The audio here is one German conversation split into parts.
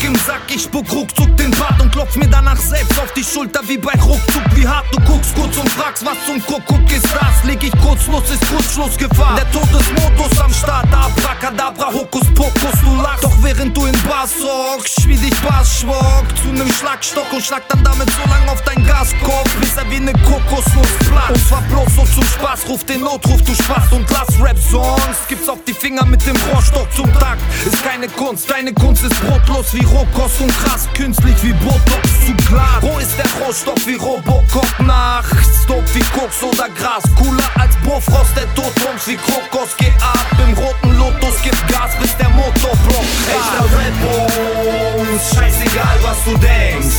im Sack, ich spuck ruckzuck den Bart und klopf mir danach selbst auf die Schulter wie bei Ruckzuck. Wie hart du guckst kurz und fragst, was zum Kuckuck ist das? Lieg ich kurzlos, ist Kurzschlussgefahr. Der Todesmodus am Start, Abracadabra, Hokuspokus, du lachst. Doch während du in Bars hockst, wie dich Bars schwockt zu nem Schlagstock und schlag dann damit so lang auf dein Gaskorb, bis er wie ne Kokosnuss platzt. Und zwar bloß so zum Spaß, ruf den Notruf, du Spaß und lass Rap-Songs. Gibt's auf die Finger mit dem Rohrstock zum Takt. Ist keine Kunst, deine Kunst ist brotlos wie Rohkost und krass künstlich wie Botox zu Glas. Roh ist der Rohstoff wie Robocop, nachts dope wie Koks oder Gras. Cooler als Bofrost, der Todrums wie Krokos. Geh ab im roten Lotus, gib Gas, bis der Motor blockt. Echter Rap-Bums, scheißegal was du denkst.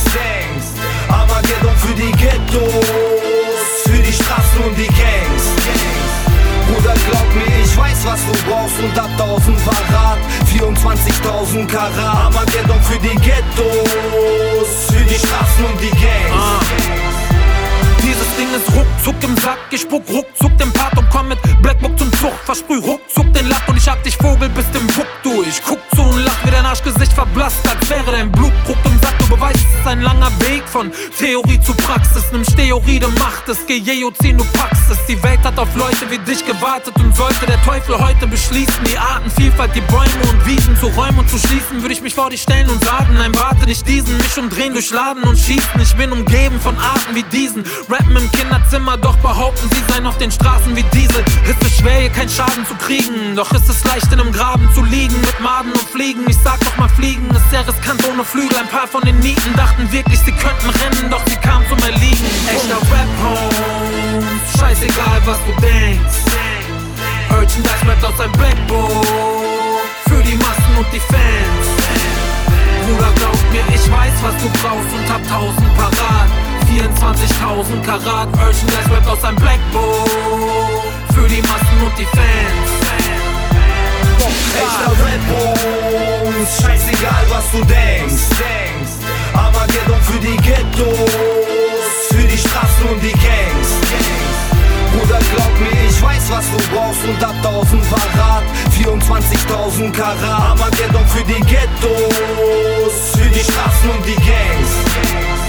Armageddon für die Ghettos, für die Straßen und die Gangs. Bruder, glaub mir, ich weiß, was du brauchst und hab 1000 parat, 24.000 Karat. Armageddon für die Ghettos, für die Straßen und die Gangs. Dieses Ding ist ruckzuck im Sack, ich spuck ruckzuck den Part und komm mit Blackbook zum Zug. Versprüh ruckzuck den Lack und ich hab dich Vogel bis dem Wuck du. Ich guck zu und lach, wie dein Arschgesicht verblasst, als wäre dein Blutdruck im Sack. Du beweist, es ist ein langer Weg von Theorie zu Praxis. Nimm Theorie, du macht es, geh ziehen, du packst es. Die Welt hat auf Leute wie dich gewartet und sollte der Teufel heute beschließen, die Artenvielfalt, die Bäume und Wiesen zu räumen und zu schließen, würde ich mich vor dich stellen und sagen, nein, warte nicht diesen, mich umdrehen, durchladen und schießen. Ich bin umgeben von Arten wie diesen, rappen im Kinderzimmer, doch behaupten, sie seien auf den Straßen wie Diesel. Ist es schwer, hier keinen Schaden zu kriegen, doch ist es leicht, in einem Graben zu liegen, mit Maden und Fliegen. Ich sag doch mal, fliegen ist sehr riskant ohne Flügel. Ein paar von den Nieten dachten wirklich, sie könnten rennen, doch sie kamen zum Erliegen. Echter Rap-Home, scheißegal, was du denkst. Merchandise rappt aus einem Blackbook, für die Massen und die Fans. Bruder, glaub mir, ich weiß, was du brauchst und hab 1000 parat, 24.000 Karat. Merchandise rappt aus einem Blackbook, für die Massen und die Fans. Echter Rap-Bums, scheißegal was du denkst. Armageddon für die Ghettos, für die Straßen und die Gangs. Bruder, glaub mir, ich weiß, was du brauchst und hab 1000 parat, 24.000 Karat. Armageddon für die Ghettos, für die Straßen und die Gangs.